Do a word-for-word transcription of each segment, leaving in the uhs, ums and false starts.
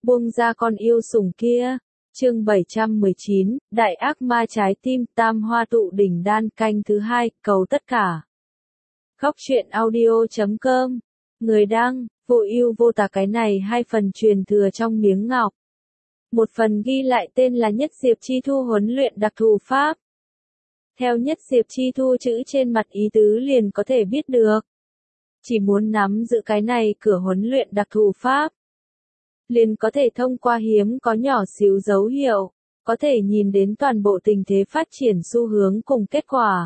buông ra con yêu sủng kia. Chương bảy trăm mười chín, Đại ác ma trái tim, Tam hoa tụ đỉnh đan, canh thứ hai, cầu tất cả. Góc truyện audio chấm com. Người đăng, vô ưu vô tà. Cái này hai phần truyền thừa trong miếng ngọc. Một phần ghi lại tên là Nhất Diệp Chi Thu huấn luyện đặc thù pháp. Theo Nhất Diệp Chi Thu chữ trên mặt ý tứ liền có thể biết được. Chỉ muốn nắm giữ cái này cửa huấn luyện đặc thù pháp, liền có thể thông qua hiếm có nhỏ xíu dấu hiệu, có thể nhìn đến toàn bộ tình thế phát triển xu hướng cùng kết quả.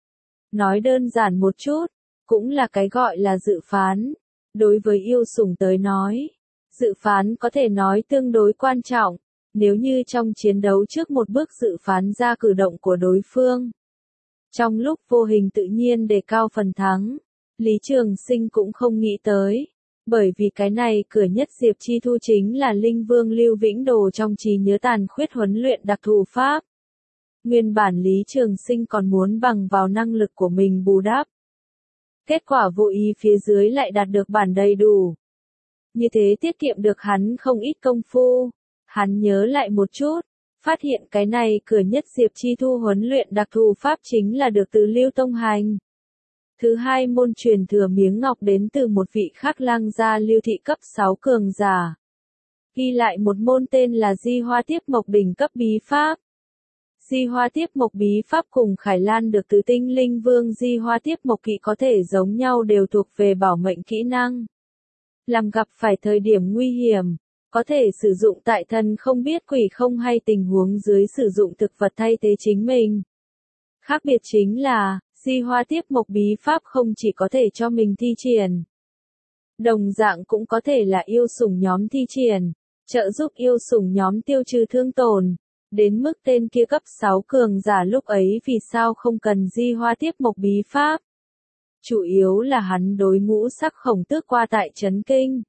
Nói đơn giản một chút, cũng là cái gọi là dự phán. Đối với yêu sủng tới nói, dự phán có thể nói tương đối quan trọng. Nếu như trong chiến đấu trước một bước dự phán ra cử động của đối phương, trong lúc vô hình tự nhiên đề cao phần thắng, Lý Trường Sinh cũng không nghĩ tới. Bởi vì cái này cửa Nhất Diệp Chi Thu chính là Linh Vương Lưu Vĩnh Đồ trong trí nhớ tàn khuyết huấn luyện đặc thù pháp. Nguyên bản Lý Trường Sinh còn muốn bằng vào năng lực của mình bù đắp. Kết quả vô ý phía dưới lại đạt được bản đầy đủ. Như thế tiết kiệm được hắn không ít công phu. Hắn nhớ lại một chút, phát hiện cái này cửa Nhất Diệp Chi Thu huấn luyện đặc thù pháp chính là được từ Lưu Tông Hành. Thứ hai môn truyền thừa miếng ngọc đến từ một vị khắc lang gia Lưu thị cấp sáu cường giả. Ghi lại một môn tên là Di Hoa Tiếp Mộc đỉnh cấp bí pháp. Di Hoa Tiếp Mộc bí pháp cùng Khải Lan được từ Tinh Linh Vương Di Hoa Tiếp Mộc kỵ có thể giống nhau, đều thuộc về bảo mệnh kỹ năng. Làm gặp phải thời điểm nguy hiểm, có thể sử dụng tại thần không biết quỷ không hay tình huống dưới sử dụng thực vật thay thế chính mình. Khác biệt chính là, Di Hoa Tiếp Mộc bí pháp không chỉ có thể cho mình thi triển, đồng dạng cũng có thể là yêu sủng nhóm thi triển, trợ giúp yêu sủng nhóm tiêu trừ thương tổn. Đến mức tên kia cấp sáu cường giả lúc ấy vì sao không cần Di Hoa Tiếp Mộc bí pháp? Chủ yếu là hắn đối ngũ sắc khổng tước qua tại chấn kinh,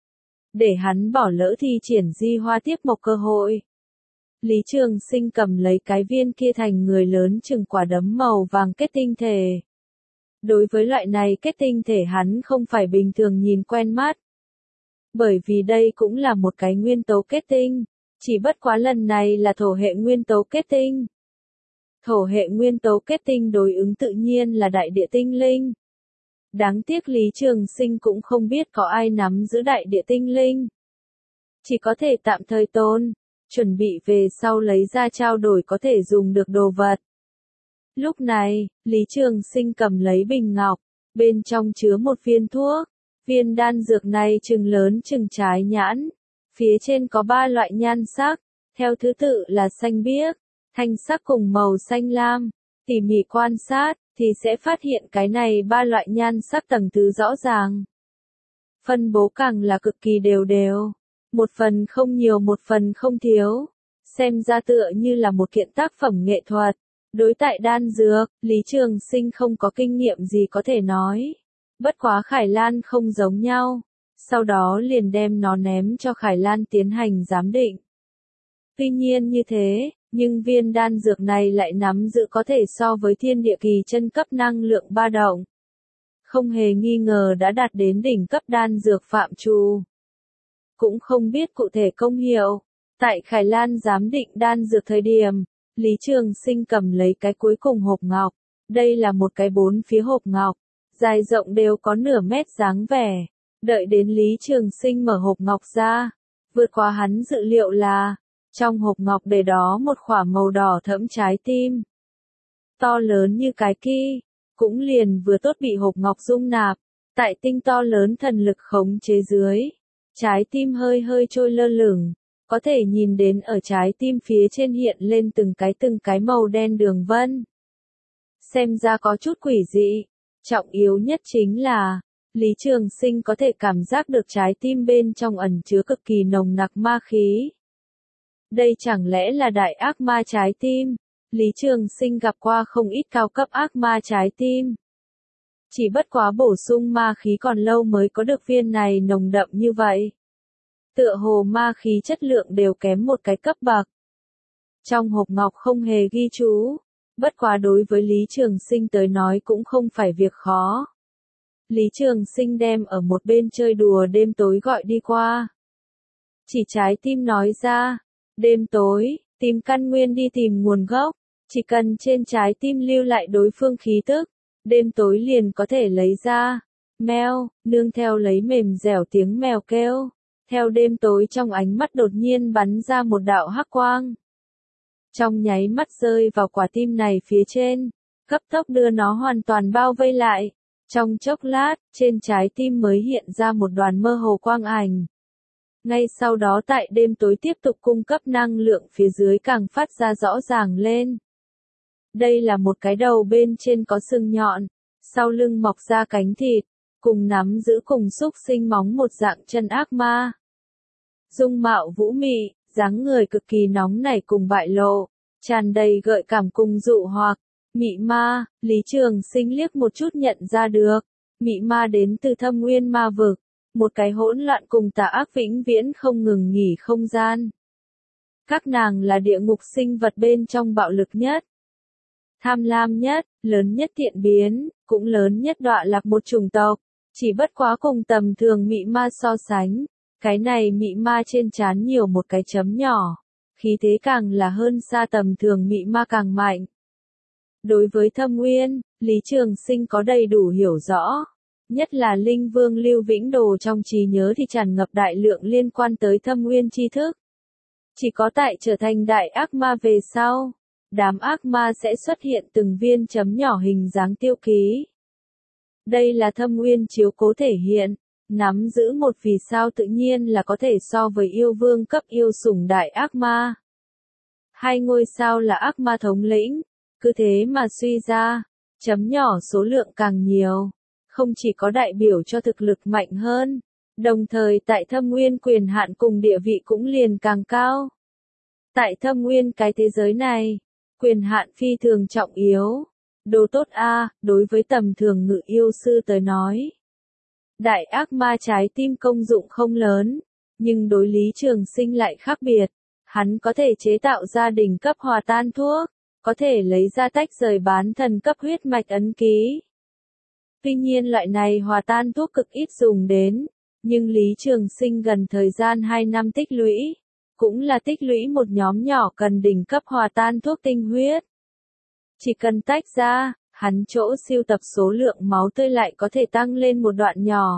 để hắn bỏ lỡ thi triển Di Hoa Tiếp Mộc cơ hội. Lý Trường Sinh cầm lấy cái viên kia thành người lớn chừng quả đấm màu vàng kết tinh thể. Đối với loại này kết tinh thể hắn không phải bình thường nhìn quen mắt. Bởi vì đây cũng là một cái nguyên tố kết tinh, chỉ bất quá lần này là thổ hệ nguyên tố kết tinh. Thổ hệ nguyên tố kết tinh đối ứng tự nhiên là đại địa tinh linh. Đáng tiếc Lý Trường Sinh cũng không biết có ai nắm giữ đại địa tinh linh. Chỉ có thể tạm thời tôn, chuẩn bị về sau lấy ra trao đổi có thể dùng được đồ vật. Lúc này, Lý Trường Sinh cầm lấy bình ngọc, bên trong chứa một viên thuốc. Viên đan dược này chừng lớn chừng trái nhãn, phía trên có ba loại nhan sắc, theo thứ tự là xanh biếc, thanh sắc cùng màu xanh lam. Tỉ mỉ quan sát, thì sẽ phát hiện cái này ba loại nhan sắc tầng thứ rõ ràng. Phân bố càng là cực kỳ đều đều. Một phần không nhiều một phần không thiếu. Xem ra tựa như là một kiện tác phẩm nghệ thuật. Đối tại đan dược, Lý Trường Sinh không có kinh nghiệm gì có thể nói. Bất quá Khải Lan không giống nhau. Sau đó liền đem nó ném cho Khải Lan tiến hành giám định. Tuy nhiên như thế, nhưng viên đan dược này lại nắm giữ có thể so với thiên địa kỳ chân cấp năng lượng ba động. Không hề nghi ngờ đã đạt đến đỉnh cấp đan dược phạm trù. Cũng không biết cụ thể công hiệu. Tại Khải Lan giám định đan dược thời điểm, Lý Trường Sinh cầm lấy cái cuối cùng hộp ngọc. Đây là một cái bốn phía hộp ngọc, dài rộng đều có nửa mét dáng vẻ. Đợi đến Lý Trường Sinh mở hộp ngọc ra, vượt qua hắn dự liệu là, trong hộp ngọc để đó một khỏa màu đỏ thẫm trái tim. To lớn như cái kia, cũng liền vừa tốt bị hộp ngọc dung nạp, tại tinh to lớn thần lực khống chế dưới. Trái tim hơi hơi trôi lơ lửng, có thể nhìn đến ở trái tim phía trên hiện lên từng cái từng cái màu đen đường vân. Xem ra có chút quỷ dị, trọng yếu nhất chính là, Lý Trường Sinh có thể cảm giác được trái tim bên trong ẩn chứa cực kỳ nồng nặc ma khí. Đây chẳng lẽ là đại ác ma trái tim? Lý Trường Sinh gặp qua không ít cao cấp ác ma trái tim. Chỉ bất quá bổ sung ma khí còn lâu mới có được viên này nồng đậm như vậy. Tựa hồ ma khí chất lượng đều kém một cái cấp bậc. Trong hộp ngọc không hề ghi chú. Bất quá đối với Lý Trường Sinh tới nói cũng không phải việc khó. Lý Trường Sinh đem ở một bên chơi đùa đêm tối gọi đi qua. Chỉ trái tim nói ra. Đêm tối, tìm căn nguyên đi tìm nguồn gốc. Chỉ cần trên trái tim lưu lại đối phương khí tức, đêm tối liền có thể lấy ra. Meo, nương theo lấy mềm dẻo tiếng mèo kêu. Theo đêm tối trong ánh mắt đột nhiên bắn ra một đạo hắc quang. Trong nháy mắt rơi vào quả tim này phía trên, cấp tốc đưa nó hoàn toàn bao vây lại. Trong chốc lát, trên trái tim mới hiện ra một đoàn mơ hồ quang ảnh. Ngay sau đó tại đêm tối tiếp tục cung cấp năng lượng phía dưới càng phát ra rõ ràng lên. Đây là một cái đầu bên trên có sừng nhọn, sau lưng mọc ra cánh thịt, cùng nắm giữ cùng xúc sinh móng một dạng chân ác ma. Dung mạo vũ mị, dáng người cực kỳ nóng nảy cùng bại lộ, tràn đầy gợi cảm cùng dụ hoặc. Mị ma, Lý Trường Sinh liếc một chút nhận ra được. Mị ma đến từ thâm nguyên ma vực, một cái hỗn loạn cùng tà ác vĩnh viễn không ngừng nghỉ không gian. Các nàng là địa ngục sinh vật bên trong bạo lực nhất, tham lam nhất, lớn nhất thiện biến, cũng lớn nhất đọa lạc một chủng tộc. Chỉ bất quá cùng tầm thường mị ma so sánh, cái này mị ma trên trán nhiều một cái chấm nhỏ, khí thế càng là hơn xa tầm thường mị ma càng mạnh. Đối với thâm nguyên, Lý Trường Sinh có đầy đủ hiểu rõ. Nhất là Linh Vương Lưu Vĩnh Đồ trong trí nhớ thì tràn ngập đại lượng liên quan tới thâm nguyên tri thức. Chỉ có tại trở thành đại ác ma về sau, đám ác ma sẽ xuất hiện từng viên chấm nhỏ hình dáng tiêu ký. Đây là thâm nguyên chiếu cố thể hiện, nắm giữ một vì sao tự nhiên là có thể so với yêu vương cấp yêu sủng đại ác ma. Hai ngôi sao là ác ma thống lĩnh, cứ thế mà suy ra, chấm nhỏ số lượng càng nhiều, không chỉ có đại biểu cho thực lực mạnh hơn, đồng thời tại thâm nguyên quyền hạn cùng địa vị cũng liền càng cao. Tại thâm nguyên cái thế giới này, quyền hạn phi thường trọng yếu. Đồ tốt a, đối với tầm thường ngự yêu sư tới nói. Đại ác ma trái tim công dụng không lớn, nhưng đối Lý Trường Sinh lại khác biệt. Hắn có thể chế tạo ra đỉnh cấp hòa tan thuốc, có thể lấy ra tách rời bán thần cấp huyết mạch ấn ký. Tuy nhiên loại này hòa tan thuốc cực ít dùng đến, nhưng Lý Trường Sinh gần thời gian hai năm tích lũy, cũng là tích lũy một nhóm nhỏ cần đỉnh cấp hòa tan thuốc tinh huyết. Chỉ cần tách ra, hắn chỗ siêu tập số lượng máu tươi lại có thể tăng lên một đoạn nhỏ.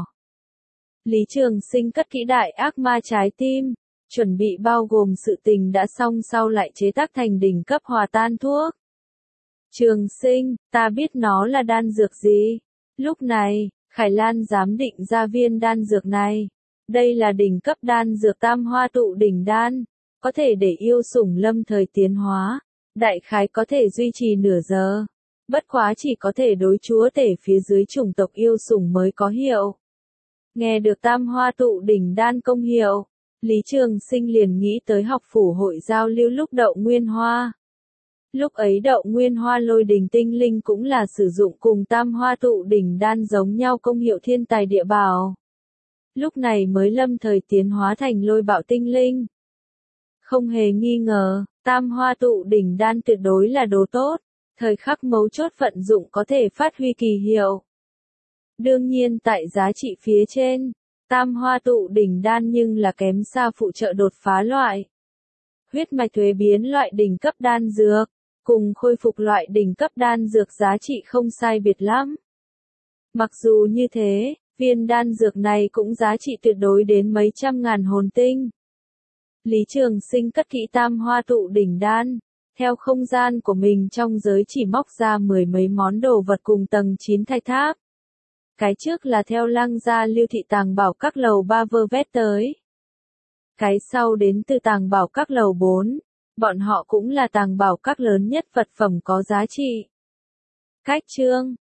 Lý Trường Sinh cất kỹ đại ác ma trái tim, chuẩn bị bao gồm sự tình đã xong sau lại chế tác thành đỉnh cấp hòa tan thuốc. Trường Sinh, ta biết nó là đan dược gì. Lúc này, Khải Lan giám định ra viên đan dược này. Đây là đỉnh cấp đan dược tam hoa tụ đỉnh đan, có thể để yêu sủng lâm thời tiến hóa. Đại khái có thể duy trì nửa giờ. Bất quá chỉ có thể đối chúa tể phía dưới chủng tộc yêu sủng mới có hiệu. Nghe được tam hoa tụ đỉnh đan công hiệu, Lý Trường Sinh liền nghĩ tới học phủ hội giao lưu lúc Đậu Nguyên Hoa. Lúc ấy Đậu Nguyên Hoa lôi đỉnh tinh linh cũng là sử dụng cùng tam hoa tụ đỉnh đan giống nhau công hiệu thiên tài địa bảo. Lúc này mới lâm thời tiến hóa thành lôi bạo tinh linh. Không hề nghi ngờ, tam hoa tụ đỉnh đan tuyệt đối là đồ tốt, thời khắc mấu chốt vận dụng có thể phát huy kỳ hiệu. Đương nhiên tại giá trị phía trên, tam hoa tụ đỉnh đan nhưng là kém xa phụ trợ đột phá loại. Huyết mạch thuế biến loại đỉnh cấp đan dược, cùng khôi phục loại đỉnh cấp đan dược giá trị không sai biệt lắm. Mặc dù như thế, viên đan dược này cũng giá trị tuyệt đối đến mấy trăm ngàn hồn tinh. Lý Trường Sinh cất kỹ tam hoa tụ đỉnh đan, theo không gian của mình trong giới chỉ móc ra mười mấy món đồ vật cùng tầng chín thạch tháp. Cái trước là theo Lăng gia Lưu thị tàng bảo các lầu ba vơ vét tới. Cái sau đến từ tàng bảo các lầu bốn, bọn họ cũng là tàng bảo các lớn nhất vật phẩm có giá trị. Cách chương